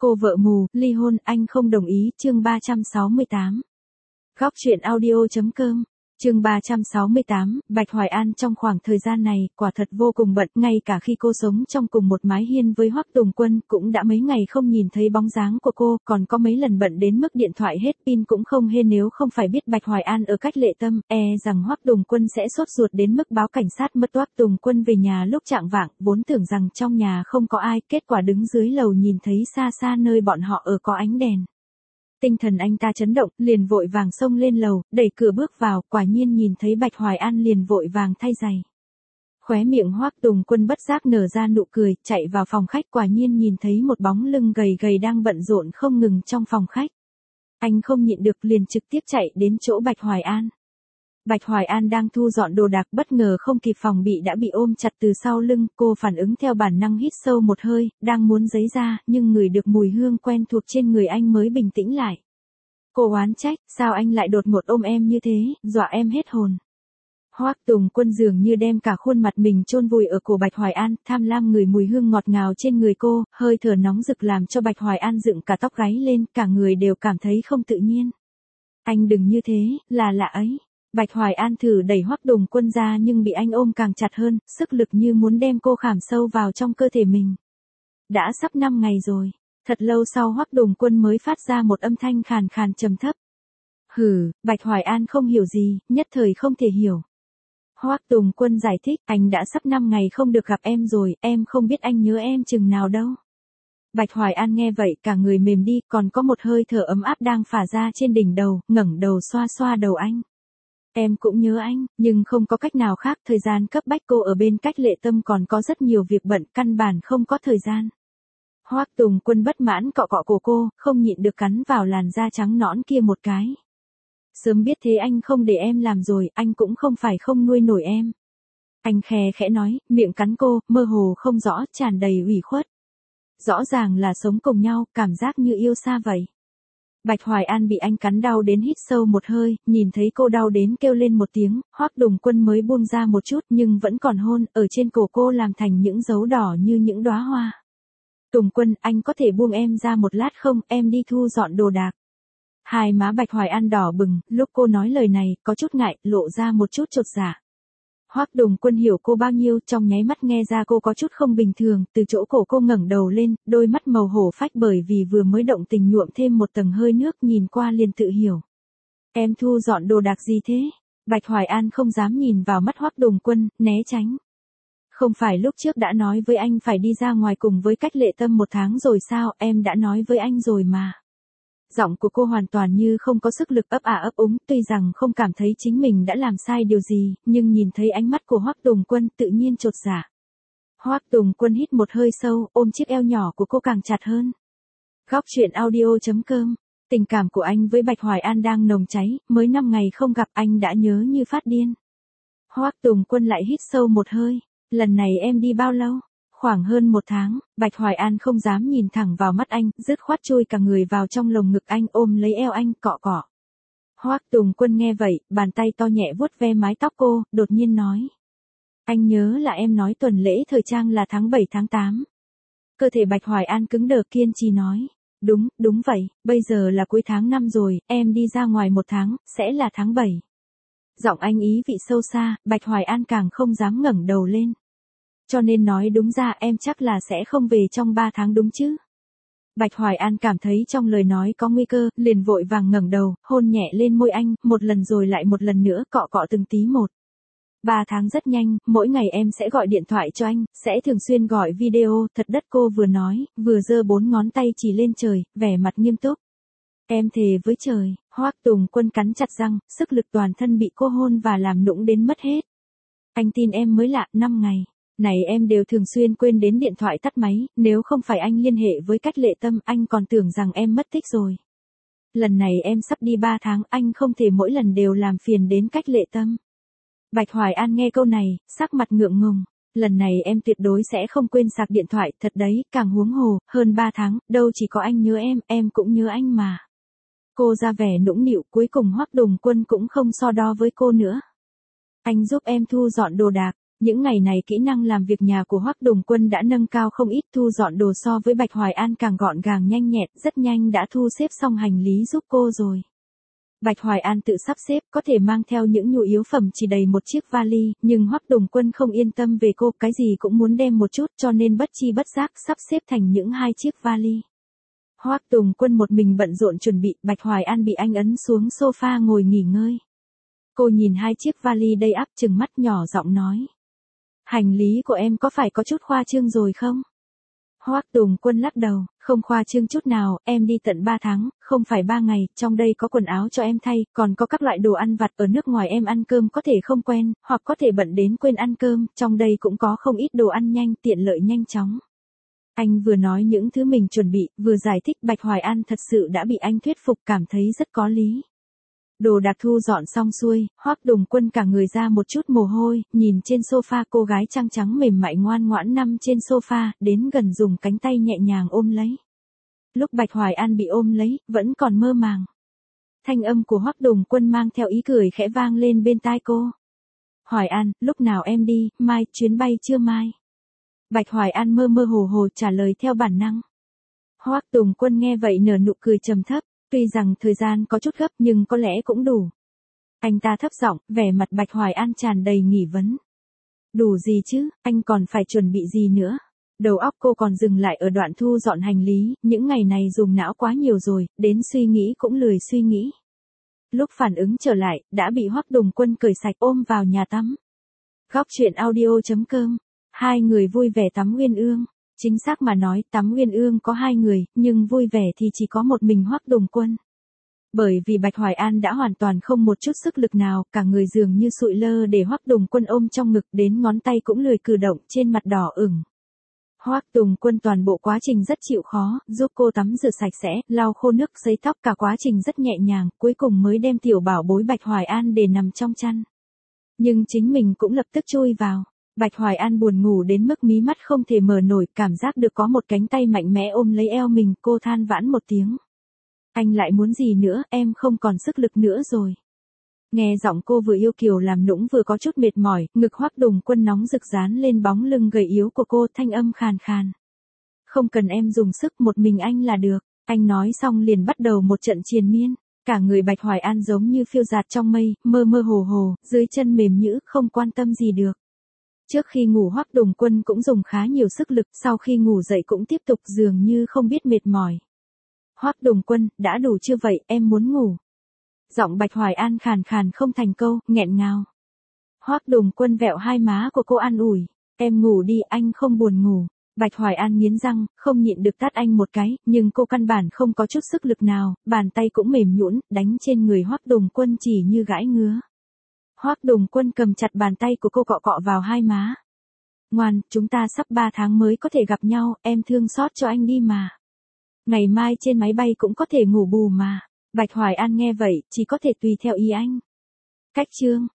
Cô vợ mù, ly hôn, anh không đồng ý, chương 368. Góc truyện audio.com, chương 368, Bạch Hoài An trong khoảng thời gian này, quả thật vô cùng bận, ngay cả khi cô sống trong cùng một mái hiên với Hoắc Tùng Quân, cũng đã mấy ngày không nhìn thấy bóng dáng của cô, còn có mấy lần bận đến mức điện thoại hết pin cũng không hên, nếu không phải biết Bạch Hoài An ở cách Lệ Tâm, rằng Hoắc Tùng Quân sẽ sốt ruột đến mức báo cảnh sát mất. Hoắc Tùng Quân về nhà lúc chạng vạng, vốn tưởng rằng trong nhà không có ai, kết quả đứng dưới lầu nhìn thấy xa xa nơi bọn họ ở có ánh đèn. Tinh thần anh ta chấn động, liền vội vàng xông lên lầu, đẩy cửa bước vào, quả nhiên nhìn thấy Bạch Hoài An liền vội vàng thay giày. Khóe miệng Hoắc Tùng Quân bất giác nở ra nụ cười, chạy vào phòng khách, quả nhiên nhìn thấy một bóng lưng gầy gầy đang bận rộn không ngừng trong phòng khách. Anh không nhịn được liền trực tiếp chạy đến chỗ Bạch Hoài An. Bạch Hoài An đang thu dọn đồ đạc, bất ngờ không kịp phòng bị đã bị ôm chặt từ sau lưng, cô phản ứng theo bản năng hít sâu một hơi, đang muốn giấy ra, nhưng ngửi được mùi hương quen thuộc trên người anh mới bình tĩnh lại. Cô oán trách, sao anh lại đột ngột ôm em như thế, dọa em hết hồn. Hoắc Tùng Quân dường như đem cả khuôn mặt mình chôn vùi ở cổ Bạch Hoài An, tham lam ngửi mùi hương ngọt ngào trên người cô, hơi thở nóng rực làm cho Bạch Hoài An dựng cả tóc gáy lên, cả người đều cảm thấy không tự nhiên. Anh đừng như thế, là lạ ấy. Bạch Hoài An thử đẩy Hoắc Tùng Quân ra nhưng bị anh ôm càng chặt hơn, sức lực như muốn đem cô khảm sâu vào trong cơ thể mình. Đã sắp 5 ngày rồi, thật lâu sau Hoắc Tùng Quân mới phát ra một âm thanh khàn khàn trầm thấp. Bạch Hoài An không hiểu gì, nhất thời không thể hiểu. Hoắc Tùng Quân giải thích, anh đã sắp 5 ngày không được gặp em rồi, em không biết anh nhớ em chừng nào đâu. Bạch Hoài An nghe vậy cả người mềm đi, còn có một hơi thở ấm áp đang phả ra trên đỉnh đầu, ngẩng đầu xoa xoa đầu anh. Em cũng nhớ anh, nhưng không có cách nào khác, thời gian cấp bách, cô ở bên cách Lệ Tâm còn có rất nhiều việc bận, căn bản không có thời gian. Hoắc Tùng Quân bất mãn cọ cọ cổ cô, không nhịn được cắn vào làn da trắng nõn kia một cái. Sớm biết thế anh không để em làm rồi, anh cũng không phải không nuôi nổi em. Anh khè khẽ nói, miệng cắn cô, mơ hồ không rõ, tràn đầy ủy khuất. Rõ ràng là sống cùng nhau, cảm giác như yêu xa vậy. Bạch Hoài An bị anh cắn đau đến hít sâu một hơi, nhìn thấy cô đau đến kêu lên một tiếng, Hoắc Tùng Quân mới buông ra một chút nhưng vẫn còn hôn, ở trên cổ cô làm thành những dấu đỏ như những đóa hoa. Tùng Quân, anh có thể buông em ra một lát không, em đi thu dọn đồ đạc. Hai má Bạch Hoài An đỏ bừng, lúc cô nói lời này, có chút ngại, lộ ra một chút chột dạ. Hoắc Tùng Quân hiểu cô bao nhiêu, trong nháy mắt nghe ra cô có chút không bình thường, từ chỗ cổ cô ngẩng đầu lên, đôi mắt màu hổ phách bởi vì vừa mới động tình nhuộm thêm một tầng hơi nước, nhìn qua liền tự hiểu. Em thu dọn đồ đạc gì thế? Bạch Hoài An không dám nhìn vào mắt Hoắc Tùng Quân, né tránh. Không phải lúc trước đã nói với anh phải đi ra ngoài cùng với cách Lệ Tâm 1 tháng rồi sao, em đã nói với anh rồi mà. Giọng của cô hoàn toàn như không có sức lực, ấp ấp úng, tuy rằng không cảm thấy chính mình đã làm sai điều gì, nhưng nhìn thấy ánh mắt của Hoắc Tùng Quân tự nhiên chột dạ. Hoắc Tùng Quân hít một hơi sâu, ôm chiếc eo nhỏ của cô càng chặt hơn. Góc truyện audio.com, tình cảm của anh với Bạch Hoài An đang nồng cháy, mới 5 ngày không gặp anh đã nhớ như phát điên. Hoắc Tùng Quân lại hít sâu một hơi, lần này em đi bao lâu? Khoảng hơn 1 tháng, Bạch Hoài An không dám nhìn thẳng vào mắt anh, dứt khoát chui cả người vào trong lồng ngực anh, ôm lấy eo anh, cọ cọ. Hoắc Tùng Quân nghe vậy, bàn tay to nhẹ vuốt ve mái tóc cô, đột nhiên nói. Anh nhớ là em nói tuần lễ thời trang là tháng 7 tháng 8. Cơ thể Bạch Hoài An cứng đờ kiên trì nói. Đúng vậy, bây giờ là cuối tháng 5 rồi, em đi ra ngoài 1 tháng, sẽ là tháng 7. Giọng anh ý vị sâu xa, Bạch Hoài An càng không dám ngẩng đầu lên. Cho nên nói đúng ra em chắc là sẽ không về trong 3 tháng đúng chứ? Bạch Hoài An cảm thấy trong lời nói có nguy cơ, liền vội vàng ngẩng đầu, hôn nhẹ lên môi anh, một lần rồi lại một lần nữa, cọ cọ từng tí một. 3 tháng rất nhanh, mỗi ngày em sẽ gọi điện thoại cho anh, sẽ thường xuyên gọi video, thật đất, cô vừa nói, vừa giơ 4 ngón tay chỉ lên trời, vẻ mặt nghiêm túc. Em thề với trời. Hoắc Tùng Quân cắn chặt răng, sức lực toàn thân bị cô hôn và làm nũng đến mất hết. Anh tin em mới lạ, 5 ngày. Này em đều thường xuyên quên đến điện thoại tắt máy, nếu không phải anh liên hệ với cách Lệ Tâm, anh còn tưởng rằng em mất tích rồi. Lần này em sắp đi 3 tháng, anh không thể mỗi lần đều làm phiền đến cách Lệ Tâm. Bạch Hoài An nghe câu này, sắc mặt ngượng ngùng. Lần này em tuyệt đối sẽ không quên sạc điện thoại, thật đấy, càng huống hồ, hơn 3 tháng, đâu chỉ có anh nhớ em cũng nhớ anh mà. Cô ra vẻ nũng nịu, cuối cùng Hoắc Tùng Quân cũng không so đo với cô nữa. Anh giúp em thu dọn đồ đạc. Những ngày này kỹ năng làm việc nhà của Hoắc Đồng Quân đã nâng cao không ít, thu dọn đồ so với Bạch Hoài An càng gọn gàng nhanh nhẹn, rất nhanh đã thu xếp xong hành lý giúp cô rồi. Bạch Hoài An tự sắp xếp, có thể mang theo những nhu yếu phẩm chỉ đầy một chiếc vali, nhưng Hoắc Đồng Quân không yên tâm về cô, cái gì cũng muốn đem một chút, cho nên bất chi bất giác sắp xếp thành những 2 chiếc vali. Hoắc Đồng Quân một mình bận rộn chuẩn bị, Bạch Hoài An bị anh ấn xuống sofa ngồi nghỉ ngơi. Cô nhìn 2 chiếc vali đầy ắp, trừng mắt nhỏ giọng nói. Hành lý của em có phải có chút khoa trương rồi không? Hoắc Đồng Quân lắc đầu, không khoa trương chút nào, em đi tận 3 tháng, không phải 3 ngày, trong đây có quần áo cho em thay, còn có các loại đồ ăn vặt, ở nước ngoài em ăn cơm có thể không quen, hoặc có thể bận đến quên ăn cơm, trong đây cũng có không ít đồ ăn nhanh, tiện lợi nhanh chóng. Anh vừa nói những thứ mình chuẩn bị, vừa giải thích, Bạch Hoài An thật sự đã bị anh thuyết phục, cảm thấy rất có lý. Đồ đạc thu dọn xong xuôi, Hoắc Đồng Quân cả người ra một chút mồ hôi, nhìn trên sofa cô gái trắng trắng mềm mại ngoan ngoãn nằm trên sofa, đến gần dùng cánh tay nhẹ nhàng ôm lấy. Lúc Bạch Hoài An bị ôm lấy, vẫn còn mơ màng. Thanh âm của Hoắc Đồng Quân mang theo ý cười khẽ vang lên bên tai cô. Hoài An, lúc nào em đi, mai, chuyến bay chưa mai? Bạch Hoài An mơ mơ hồ hồ trả lời theo bản năng. Hoắc Đồng Quân nghe vậy nở nụ cười trầm thấp. Tuy rằng thời gian có chút gấp nhưng có lẽ cũng đủ. Anh ta thấp giọng, vẻ mặt Bạch Hoài An tràn đầy nghi vấn. Đủ gì chứ, anh còn phải chuẩn bị gì nữa? Đầu óc cô còn dừng lại ở đoạn thu dọn hành lý, những ngày này dùng não quá nhiều rồi, đến suy nghĩ cũng lười suy nghĩ. Lúc phản ứng trở lại, đã bị Hoắc Đồng Quân cởi sạch ôm vào nhà tắm. Góc truyện audio.com. 2 người vui vẻ tắm Uyên Ương. Chính xác mà nói, tắm Uyên Ương có 2 người, nhưng vui vẻ thì chỉ có một mình Hoắc Đồng Quân. Bởi vì Bạch Hoài An đã hoàn toàn không một chút sức lực nào, cả người dường như sụi lơ để Hoắc Đồng Quân ôm trong ngực, đến ngón tay cũng lười cử động, trên mặt đỏ ửng. Hoắc Đồng Quân toàn bộ quá trình rất chịu khó, giúp cô tắm rửa sạch sẽ, lau khô nước, sấy tóc, cả quá trình rất nhẹ nhàng, cuối cùng mới đem tiểu bảo bối Bạch Hoài An để nằm trong chăn. Nhưng chính mình cũng lập tức chui vào. Bạch Hoài An buồn ngủ đến mức mí mắt không thể mở nổi, cảm giác được có một cánh tay mạnh mẽ ôm lấy eo mình, cô than vãn một tiếng. Anh lại muốn gì nữa, em không còn sức lực nữa rồi. Nghe giọng cô vừa yêu kiều làm nũng vừa có chút mệt mỏi, ngực Hoắc Đồng Quân nóng rực dán lên bóng lưng gầy yếu của cô, thanh âm khàn khàn. Không cần em dùng sức, một mình anh là được. Anh nói xong liền bắt đầu một trận triền miên. Cả người Bạch Hoài An giống như phiêu dạt trong mây, mơ mơ hồ hồ, dưới chân mềm nhũn, không quan tâm gì được. Trước khi ngủ Hoắc Đồng Quân cũng dùng khá nhiều sức lực, sau khi ngủ dậy cũng tiếp tục, dường như không biết mệt mỏi. Hoắc Đồng Quân, đã đủ chưa vậy, em muốn ngủ. Giọng Bạch Hoài An khàn khàn không thành câu, nghẹn ngào. Hoắc Đồng Quân vẹo hai má của cô an ủi, em ngủ đi, anh không buồn ngủ. Bạch Hoài An nghiến răng, không nhịn được tát anh một cái, nhưng cô căn bản không có chút sức lực nào, bàn tay cũng mềm nhũn, đánh trên người Hoắc Đồng Quân chỉ như gãi ngứa. Hoắc Đồng Quân cầm chặt bàn tay của cô cọ cọ vào hai má. Ngoan, chúng ta sắp 3 tháng mới có thể gặp nhau, em thương xót cho anh đi mà. Ngày mai trên máy bay cũng có thể ngủ bù mà. Bạch Hoài An nghe vậy, chỉ có thể tùy theo ý anh. Cách chương